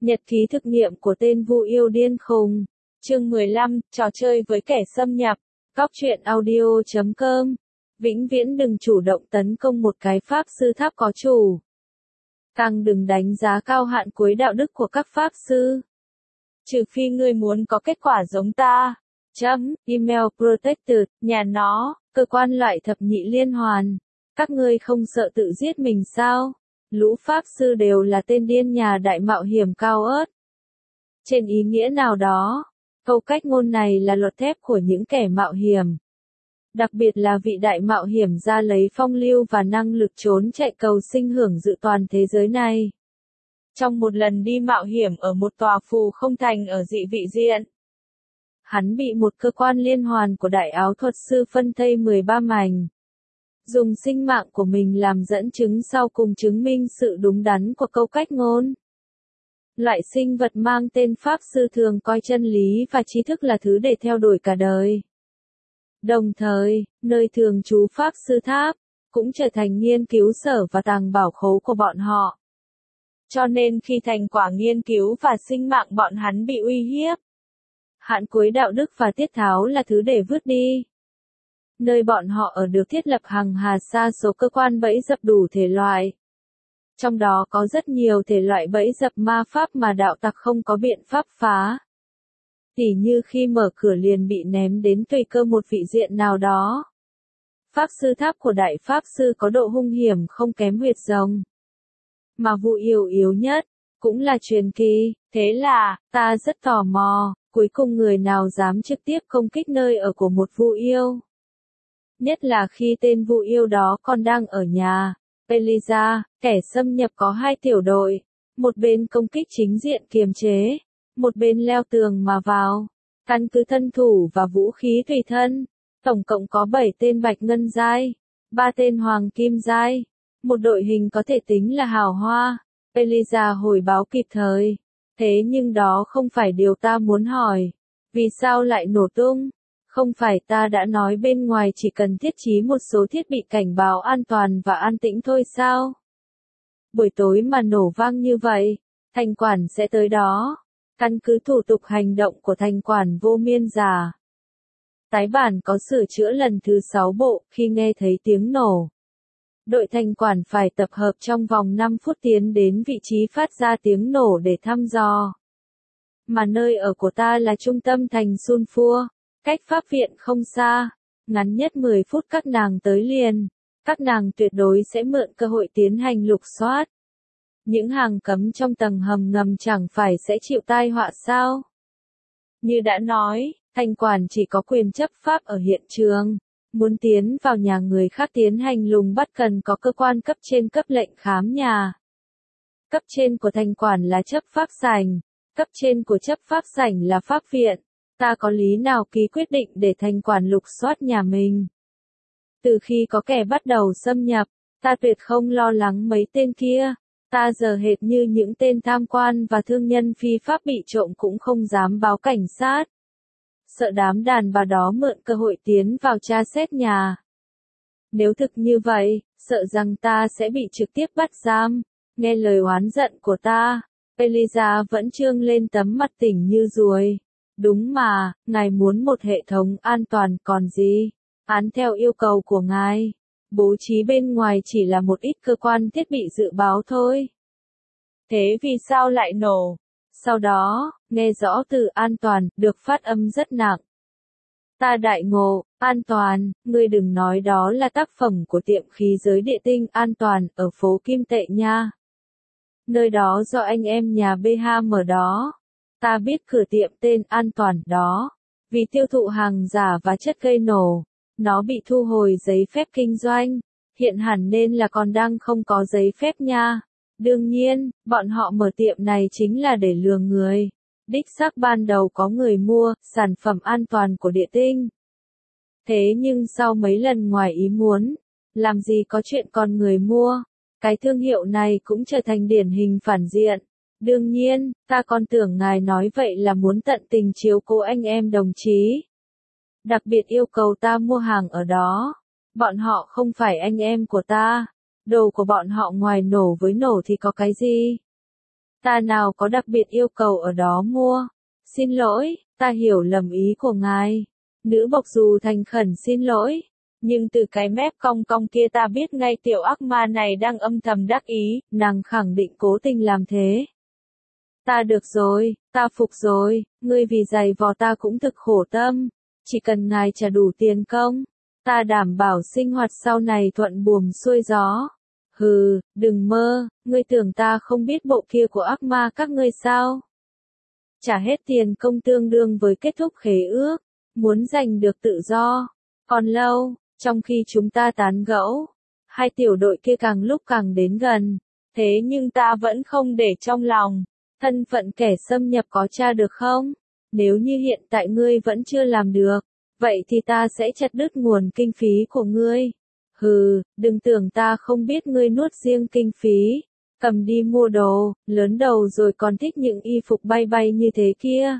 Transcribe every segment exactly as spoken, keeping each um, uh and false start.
Nhật ký thực nghiệm của tên Vu Yêu Điên Khùng. Chương mười lăm, trò chơi với kẻ xâm nhập. Góc truyện audio chấm com. Vĩnh viễn đừng chủ động tấn công một cái pháp sư tháp có chủ. Càng đừng đánh giá cao hạn cuối đạo đức của các pháp sư. Trừ phi ngươi muốn có kết quả giống ta. Chấm, email protected, nhà nó, cơ quan loại thập nhị liên hoàn. Các ngươi không sợ tự giết mình sao? Lũ pháp sư đều là tên điên nhà đại mạo hiểm cao ớt. Trên ý nghĩa nào đó, câu cách ngôn này là luật thép của những kẻ mạo hiểm. Đặc biệt là vị đại mạo hiểm ra lấy phong lưu và năng lực trốn chạy cầu sinh hưởng dự toàn thế giới này. Trong một lần đi mạo hiểm ở một tòa phù không thành ở dị vị diện, hắn bị một cơ quan liên hoàn của đại áo thuật sư phân thây mười ba mảnh. Dùng sinh mạng của mình làm dẫn chứng sau cùng chứng minh sự đúng đắn của câu cách ngôn. Loại sinh vật mang tên pháp sư thường coi chân lý và trí thức là thứ để theo đuổi cả đời. Đồng thời, nơi thường trú pháp sư tháp, cũng trở thành nghiên cứu sở và tàng bảo khố của bọn họ. Cho nên khi thành quả nghiên cứu và sinh mạng bọn hắn bị uy hiếp, hạn cuối đạo đức và tiết tháo là thứ để vứt đi. Nơi bọn họ ở được thiết lập hàng hà sa số cơ quan bẫy dập đủ thể loại. Trong đó có rất nhiều thể loại bẫy dập ma pháp mà đạo tặc không có biện pháp phá. Tỉ như khi mở cửa liền bị ném đến tùy cơ một vị diện nào đó. Pháp sư tháp của đại pháp sư có độ hung hiểm không kém huyệt rồng. Mà vụ yếu yếu nhất, cũng là truyền kỳ, thế là, ta rất tò mò, cuối cùng người nào dám trực tiếp công kích nơi ở của một vu yêu. Nhất là khi tên vu yêu đó còn đang ở nhà. Elisa, kẻ xâm nhập có hai tiểu đội, một bên công kích chính diện kiềm chế, một bên leo tường mà vào. Căn cứ thân thủ và vũ khí tùy thân, tổng cộng có bảy tên bạch ngân giai, ba tên hoàng kim giai, một đội hình có thể tính là hào hoa. Elisa hồi báo kịp thời. Thế nhưng đó không phải điều ta muốn hỏi. Vì sao lại nổ tung? Không phải ta đã nói bên ngoài chỉ cần thiết trí một số thiết bị cảnh báo an toàn và an tĩnh thôi sao? Buổi tối mà nổ vang như vậy, thành quản sẽ tới đó. Căn cứ thủ tục hành động của thành quản vô miên giả. Tái bản có sửa chữa lần thứ sáu bộ khi nghe thấy tiếng nổ. Đội thành quản phải tập hợp trong vòng năm phút tiến đến vị trí phát ra tiếng nổ để thăm dò. Mà nơi ở của ta là trung tâm thành Sunfua. Cách pháp viện không xa, ngắn nhất mười phút các nàng tới liền, các nàng tuyệt đối sẽ mượn cơ hội tiến hành lục soát. Những hàng cấm trong tầng hầm ngầm chẳng phải sẽ chịu tai họa sao? Như đã nói, thành quản chỉ có quyền chấp pháp ở hiện trường, muốn tiến vào nhà người khác tiến hành lùng bắt cần có cơ quan cấp trên cấp lệnh khám nhà. Cấp trên của thành quản là chấp pháp sảnh, cấp trên của chấp pháp sảnh là pháp viện. Ta có lý nào ký quyết định để thành quản lục soát nhà mình? Từ khi có kẻ bắt đầu xâm nhập, ta tuyệt không lo lắng mấy tên kia. Ta giờ hệt như những tên tham quan và thương nhân phi pháp bị trộm cũng không dám báo cảnh sát. Sợ đám đàn bà đó mượn cơ hội tiến vào tra xét nhà. Nếu thực như vậy, sợ rằng ta sẽ bị trực tiếp bắt giam. Nghe lời oán giận của ta, Elisa vẫn trương lên tấm mặt tỉnh như ruồi. Đúng mà, ngài muốn một hệ thống an toàn còn gì? Án theo yêu cầu của ngài, bố trí bên ngoài chỉ là một ít cơ quan thiết bị dự báo thôi. Thế vì sao lại nổ? Sau đó, nghe rõ từ an toàn, được phát âm rất nặng. Ta đại ngộ, an toàn, ngươi đừng nói đó là tác phẩm của tiệm khí giới địa tinh an toàn ở phố Kim Tệ nha. Nơi đó do anh em nhà bê hát mở đó. Ta biết cửa tiệm tên an toàn đó, vì tiêu thụ hàng giả và chất gây nổ, nó bị thu hồi giấy phép kinh doanh, hiện hẳn nên là còn đang không có giấy phép nha. Đương nhiên, bọn họ mở tiệm này chính là để lừa người. Đích xác ban đầu có người mua, sản phẩm an toàn của địa tinh. Thế nhưng sau mấy lần ngoài ý muốn, làm gì có chuyện còn người mua, cái thương hiệu này cũng trở thành điển hình phản diện. Đương nhiên, ta còn tưởng ngài nói vậy là muốn tận tình chiếu cố anh em đồng chí. Đặc biệt yêu cầu ta mua hàng ở đó. Bọn họ không phải anh em của ta. Đồ của bọn họ ngoài nổ với nổ thì có cái gì? Ta nào có đặc biệt yêu cầu ở đó mua. Xin lỗi, ta hiểu lầm ý của ngài. Nữ bộc dù thành khẩn xin lỗi. Nhưng từ cái mép cong cong kia ta biết ngay tiểu ác ma này đang âm thầm đắc ý, nàng khẳng định cố tình làm thế. Ta được rồi, ta phục rồi, ngươi vì giày vò ta cũng thực khổ tâm. Chỉ cần ngài trả đủ tiền công, ta đảm bảo sinh hoạt sau này thuận buồm xuôi gió. Hừ, đừng mơ, ngươi tưởng ta không biết bộ kia của ác ma các ngươi sao? Trả hết tiền công tương đương với kết thúc khế ước, muốn giành được tự do. Còn lâu, trong khi chúng ta tán gẫu, hai tiểu đội kia càng lúc càng đến gần, thế nhưng ta vẫn không để trong lòng. Thân phận kẻ xâm nhập có tra được không? Nếu như hiện tại ngươi vẫn chưa làm được, vậy thì ta sẽ chặt đứt nguồn kinh phí của ngươi. Hừ, đừng tưởng ta không biết ngươi nuốt riêng kinh phí. Cầm đi mua đồ, lớn đầu rồi còn thích những y phục bay bay như thế kia.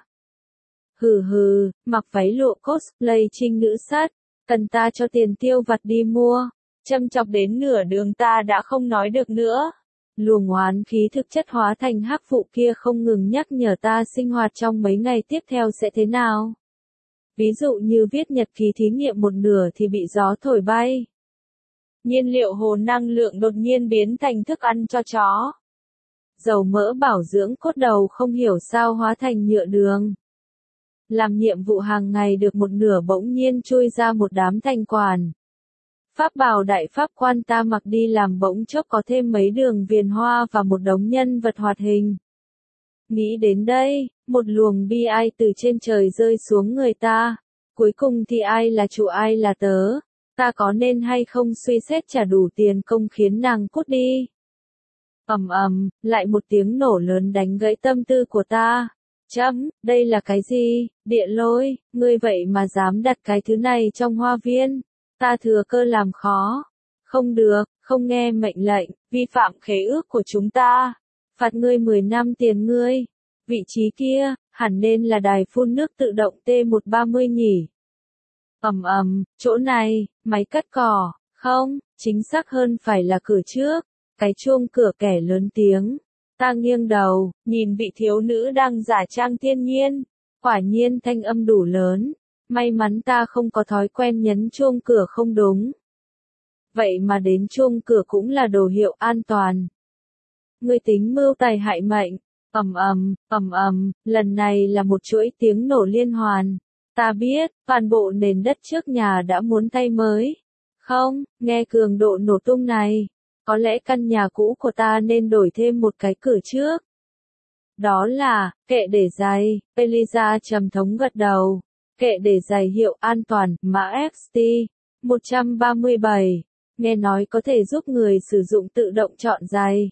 Hừ hừ, mặc váy lụa cosplay trinh nữ sát, cần ta cho tiền tiêu vặt đi mua. Châm chọc đến nửa đường ta đã không nói được nữa. Luồng oán khí thực chất hóa thành hắc vụ kia không ngừng nhắc nhở ta sinh hoạt trong mấy ngày tiếp theo sẽ thế nào. Ví dụ như viết nhật ký thí nghiệm một nửa thì bị gió thổi bay. Nhiên liệu hồ năng lượng đột nhiên biến thành thức ăn cho chó. Dầu mỡ bảo dưỡng cốt đầu không hiểu sao hóa thành nhựa đường. Làm nhiệm vụ hàng ngày được một nửa bỗng nhiên chui ra một đám thanh quản. Pháp bào đại pháp quan ta mặc đi làm bỗng chốc có thêm mấy đường viền hoa và một đống nhân vật hoạt hình. Nghĩ đến đây, một luồng bi ai từ trên trời rơi xuống người ta. Cuối cùng thì ai là chủ ai là tớ. Ta có nên hay không suy xét trả đủ tiền công khiến nàng cút đi. Ầm ầm, lại một tiếng nổ lớn đánh gãy tâm tư của ta. Chấm, đây là cái gì? Địa lôi, ngươi vậy mà dám đặt cái thứ này trong hoa viên. Ta thừa cơ làm khó. Không được, không nghe mệnh lệnh, vi phạm khế ước của chúng ta. Phạt ngươi mười năm tiền ngươi. Vị trí kia, hẳn nên là đài phun nước tự động T một ba mươi nhỉ. Ầm ầm, chỗ này, máy cắt cỏ, không, chính xác hơn phải là cửa trước. Cái chuông cửa kẻ lớn tiếng. Ta nghiêng đầu, nhìn vị thiếu nữ đang giả trang thiên nhiên. Quả nhiên thanh âm đủ lớn. May mắn ta không có thói quen nhấn chuông cửa không đúng. Vậy mà đến chuông cửa cũng là đồ hiệu an toàn. Ngươi tính mưu tài hại mệnh. Ầm ầm, ầm ầm, lần này là một chuỗi tiếng nổ liên hoàn. Ta biết, toàn bộ nền đất trước nhà đã muốn thay mới. Không, nghe cường độ nổ tung này, có lẽ căn nhà cũ của ta nên đổi thêm một cái cửa trước. Đó là, kệ để giày, Eliza trầm thống gật đầu. Kệ để giày hiệu an toàn, mã ích tê, một trăm ba mươi bảy, nghe nói có thể giúp người sử dụng tự động chọn giày.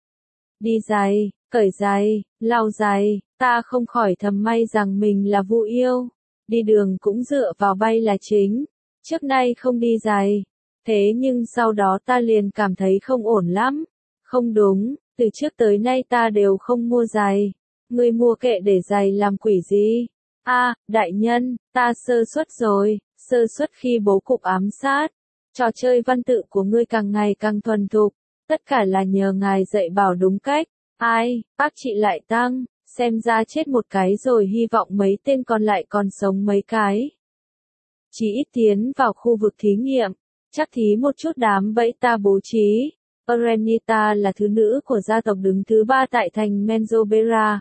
Đi giày, cởi giày, lau giày, ta không khỏi thầm may rằng mình là Vu Yêu. Đi đường cũng dựa vào bay là chính. Trước nay không đi giày. Thế nhưng sau đó ta liền cảm thấy không ổn lắm. Không đúng, từ trước tới nay ta đều không mua giày. Ngươi mua kệ để giày làm quỷ gì? A, à, đại nhân, ta sơ suất rồi, sơ suất khi bố cục ám sát. Trò chơi văn tự của ngươi càng ngày càng thuần thục. Tất cả là nhờ ngài dạy bảo đúng cách. Ai, bác chị lại tăng. Xem ra chết một cái rồi hy vọng mấy tên còn lại còn sống mấy cái. Chỉ ít tiến vào khu vực thí nghiệm, chắc thí một chút đám bẫy ta bố trí. Arenita là thứ nữ của gia tộc đứng thứ ba tại thành Menzobera.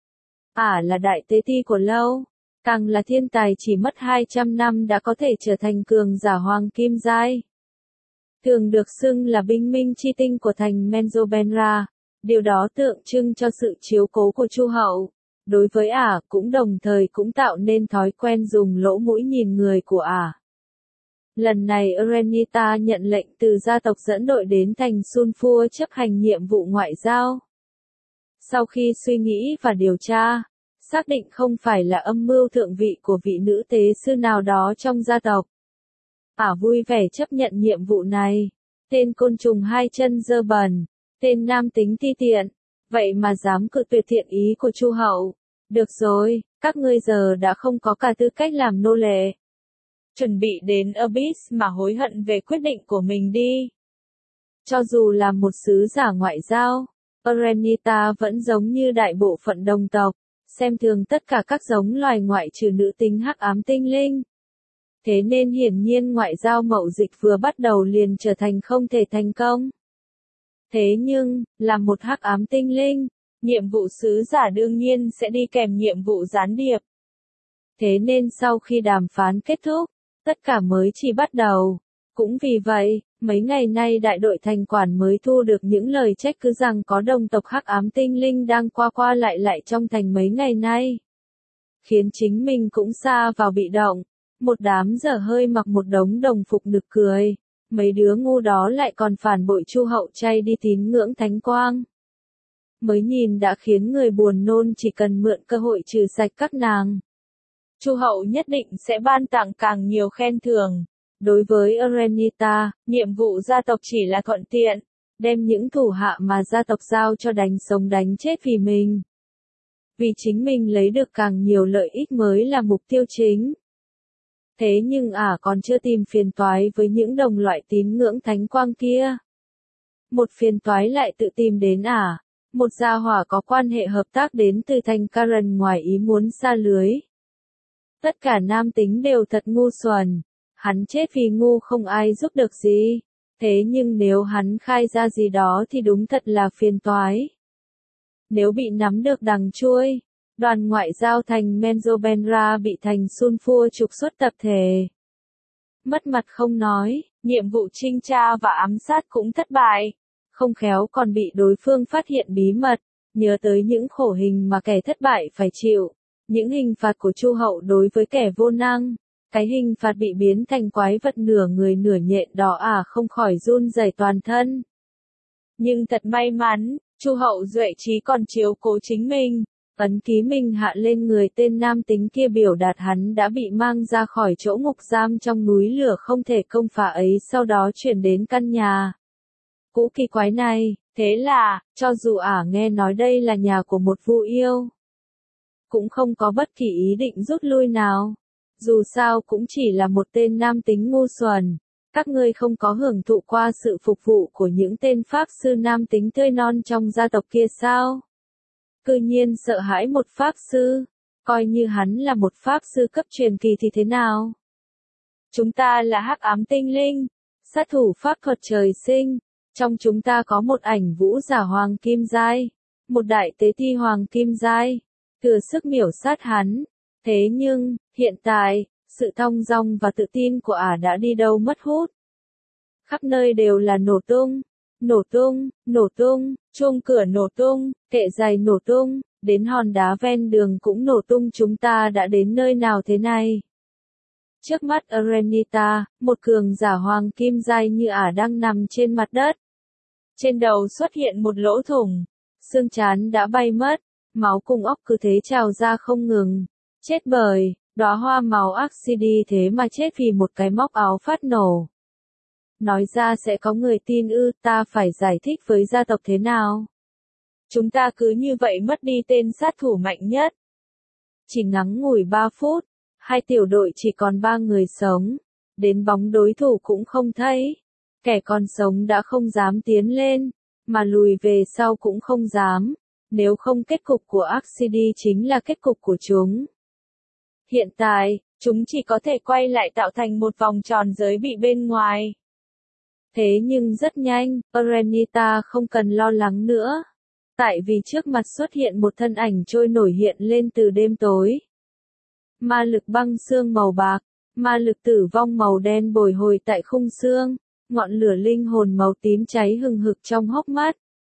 Ả à, là đại tế ti của lâu, càng là thiên tài chỉ mất hai trăm năm đã có thể trở thành cường giả hoàng kim giai. Thường được xưng là binh minh chi tinh của thành Menzobera. Điều đó tượng trưng cho sự chiếu cố của Chu hậu. Đối với Ả à, cũng đồng thời cũng tạo nên thói quen dùng lỗ mũi nhìn người của Ả. À. Lần này Arenita nhận lệnh từ gia tộc dẫn đội đến thành Sunfua chấp hành nhiệm vụ ngoại giao. Sau khi suy nghĩ và điều tra, xác định không phải là âm mưu thượng vị của vị nữ tế sư nào đó trong gia tộc. Ả à, vui vẻ chấp nhận nhiệm vụ này. Tên côn trùng hai chân dơ bẩn. Tên nam tính ti tiện, vậy mà dám cự tuyệt thiện ý của Chu hậu. Được rồi, các ngươi giờ đã không có cả tư cách làm nô lệ. Chuẩn bị đến Abyss mà hối hận về quyết định của mình đi. Cho dù là một sứ giả ngoại giao, Arenita vẫn giống như đại bộ phận đồng tộc, xem thường tất cả các giống loài ngoại trừ nữ tính hắc ám tinh linh. Thế nên hiển nhiên ngoại giao mậu dịch vừa bắt đầu liền trở thành không thể thành công. Thế nhưng, là một hắc ám tinh linh, nhiệm vụ sứ giả đương nhiên sẽ đi kèm nhiệm vụ gián điệp. Thế nên sau khi đàm phán kết thúc, tất cả mới chỉ bắt đầu. Cũng vì vậy, mấy ngày nay đại đội thành quản mới thu được những lời trách cứ rằng có đồng tộc hắc ám tinh linh đang qua qua lại lại trong thành mấy ngày nay. Khiến chính mình cũng sa vào bị động, một đám dở hơi mặc một đống đồng phục nực cười, mấy đứa ngu đó lại còn phản bội Chu Hậu chay đi tín ngưỡng thánh quang. Mới nhìn đã khiến người buồn nôn, chỉ cần mượn cơ hội trừ sạch các nàng. Chu Hậu nhất định sẽ ban tặng càng nhiều khen thưởng. Đối với Arenita, nhiệm vụ gia tộc chỉ là thuận tiện, đem những thủ hạ mà gia tộc giao cho đánh sống đánh chết vì mình. Vì chính mình lấy được càng nhiều lợi ích mới là mục tiêu chính. Thế nhưng ả à còn chưa tìm phiền toái với những đồng loại tín ngưỡng thánh quang kia. Một phiền toái lại tự tìm đến ả, à, một gia hỏa có quan hệ hợp tác đến từ thành Karen ngoài ý muốn xa lưới. Tất cả nam tính đều thật ngu xuẩn. Hắn chết vì ngu không ai giúp được gì. Thế nhưng nếu hắn khai ra gì đó thì đúng thật là phiền toái. Nếu bị nắm được đằng chui, đoàn ngoại giao thành Menzobenra bị thành Sunfua trục xuất tập thể. Mất mặt không nói, nhiệm vụ trinh tra và ám sát cũng thất bại. Không khéo còn bị đối phương phát hiện bí mật, nhớ tới những khổ hình mà kẻ thất bại phải chịu. Những hình phạt của Chu Hậu đối với kẻ vô năng. Cái hình phạt bị biến thành quái vật nửa người nửa nhện đó à không khỏi run rẩy toàn thân. Nhưng thật may mắn, Chu Hậu duệ trí còn chiếu cố chính mình, ấn ký mình hạ lên người tên nam tính kia biểu đạt hắn đã bị mang ra khỏi chỗ ngục giam trong núi lửa không thể công phá ấy, sau đó chuyển đến căn nhà cũ kỳ quái này. Thế là, cho dù ả à nghe nói đây là nhà của một vu yêu, cũng không có bất kỳ ý định rút lui nào. Dù sao cũng chỉ là một tên nam tính ngu xuẩn. Các ngươi không có hưởng thụ qua sự phục vụ của những tên pháp sư nam tính tươi non trong gia tộc kia sao? Cư nhiên sợ hãi một pháp sư, coi như hắn là một pháp sư cấp truyền kỳ thì thế nào? Chúng ta là hắc ám tinh linh, sát thủ pháp thuật trời sinh, trong chúng ta có một ảnh vũ giả hoàng kim giai, một đại tế thi hoàng kim giai, thừa sức miểu sát hắn. Thế nhưng, hiện tại, sự thong dong và tự tin của ả đã đi đâu mất hút. Khắp nơi đều là nổ tung, nổ tung, nổ tung, chuông cửa nổ tung, kệ giày nổ tung, đến hòn đá ven đường cũng nổ tung. Chúng ta đã đến nơi nào thế này? Trước mắt Arenita, một cường giả hoàng kim giai như ả đang nằm trên mặt đất. Trên đầu xuất hiện một lỗ thủng, xương trán đã bay mất, máu cùng óc cứ thế trào ra không ngừng. Chết bởi, đóa hoa màu Axidi thế mà chết vì một cái móc áo phát nổ. Nói ra sẽ có người tin ư, ta phải giải thích với gia tộc thế nào? Chúng ta cứ như vậy mất đi tên sát thủ mạnh nhất. Chỉ ngắn ngủi ba phút, hai tiểu đội chỉ còn ba người sống. Đến bóng đối thủ cũng không thấy. Kẻ còn sống đã không dám tiến lên, mà lùi về sau cũng không dám. Nếu không kết cục của Axidi chính là kết cục của chúng. Hiện tại, chúng chỉ có thể quay lại tạo thành một vòng tròn giới bị bên ngoài. Thế nhưng rất nhanh, Arenita không cần lo lắng nữa. Tại vì trước mặt xuất hiện một thân ảnh trôi nổi hiện lên từ đêm tối. Ma lực băng xương màu bạc, ma lực tử vong màu đen bồi hồi tại khung xương, ngọn lửa linh hồn màu tím cháy hừng hực trong hốc mắt.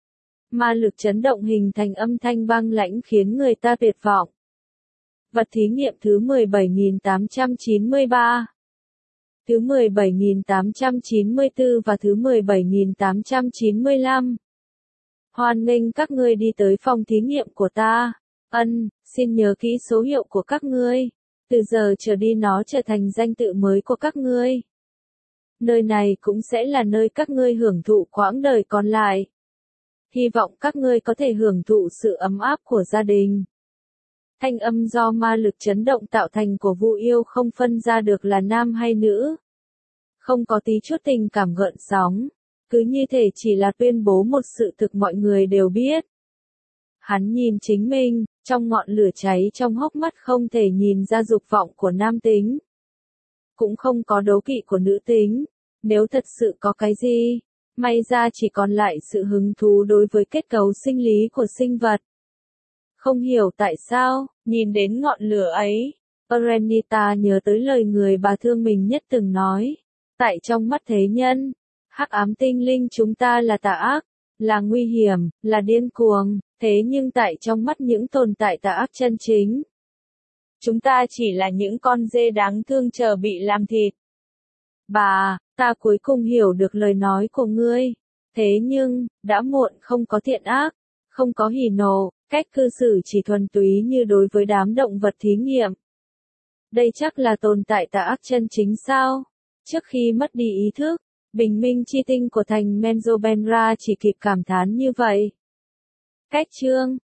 Ma lực chấn động hình thành âm thanh băng lãnh khiến người ta tuyệt vọng. Vật thí nghiệm thứ mười bảy nghìn tám trăm chín mươi ba, thứ mười bảy nghìn tám trăm chín mươi tư và thứ mười bảy nghìn tám trăm chín mươi lăm. Hoan nghênh các ngươi đi tới phòng thí nghiệm của ta. Ân, xin nhớ kỹ số hiệu của các ngươi. Từ giờ trở đi nó trở thành danh tự mới của các ngươi. Nơi này cũng sẽ là nơi các ngươi hưởng thụ quãng đời còn lại. Hy vọng các ngươi có thể hưởng thụ sự ấm áp của gia đình. Thanh âm do ma lực chấn động tạo thành của vu yêu không phân ra được là nam hay nữ. Không có tí chút tình cảm gợn sóng. cứ như thể chỉ là tuyên bố một sự thực mọi người đều biết. Hắn nhìn chính mình, trong ngọn lửa cháy trong hốc mắt không thể nhìn ra dục vọng của nam tính. Cũng không có đố kỵ của nữ tính. Nếu thật sự có cái gì, may ra chỉ còn lại sự hứng thú đối với kết cấu sinh lý của sinh vật. Không hiểu tại sao, nhìn đến ngọn lửa ấy, Arenita nhớ tới lời người bà thương mình nhất từng nói. Tại trong mắt thế nhân, hắc ám tinh linh chúng ta là tà ác, là nguy hiểm, là điên cuồng, thế nhưng tại trong mắt những tồn tại tà ác chân chính, chúng ta chỉ là những con dê đáng thương chờ bị làm thịt. Bà, ta cuối cùng hiểu được lời nói của ngươi. Thế nhưng, đã muộn, không có thiện ác, không có hỉ nộ, cách cư xử chỉ thuần túy như đối với đám động vật thí nghiệm. Đây chắc là tồn tại tà ác chân chính sao? Trước khi mất đi ý thức, bình minh chi tinh của thành Menzoberranzan chỉ kịp cảm thán như vậy. Cách chương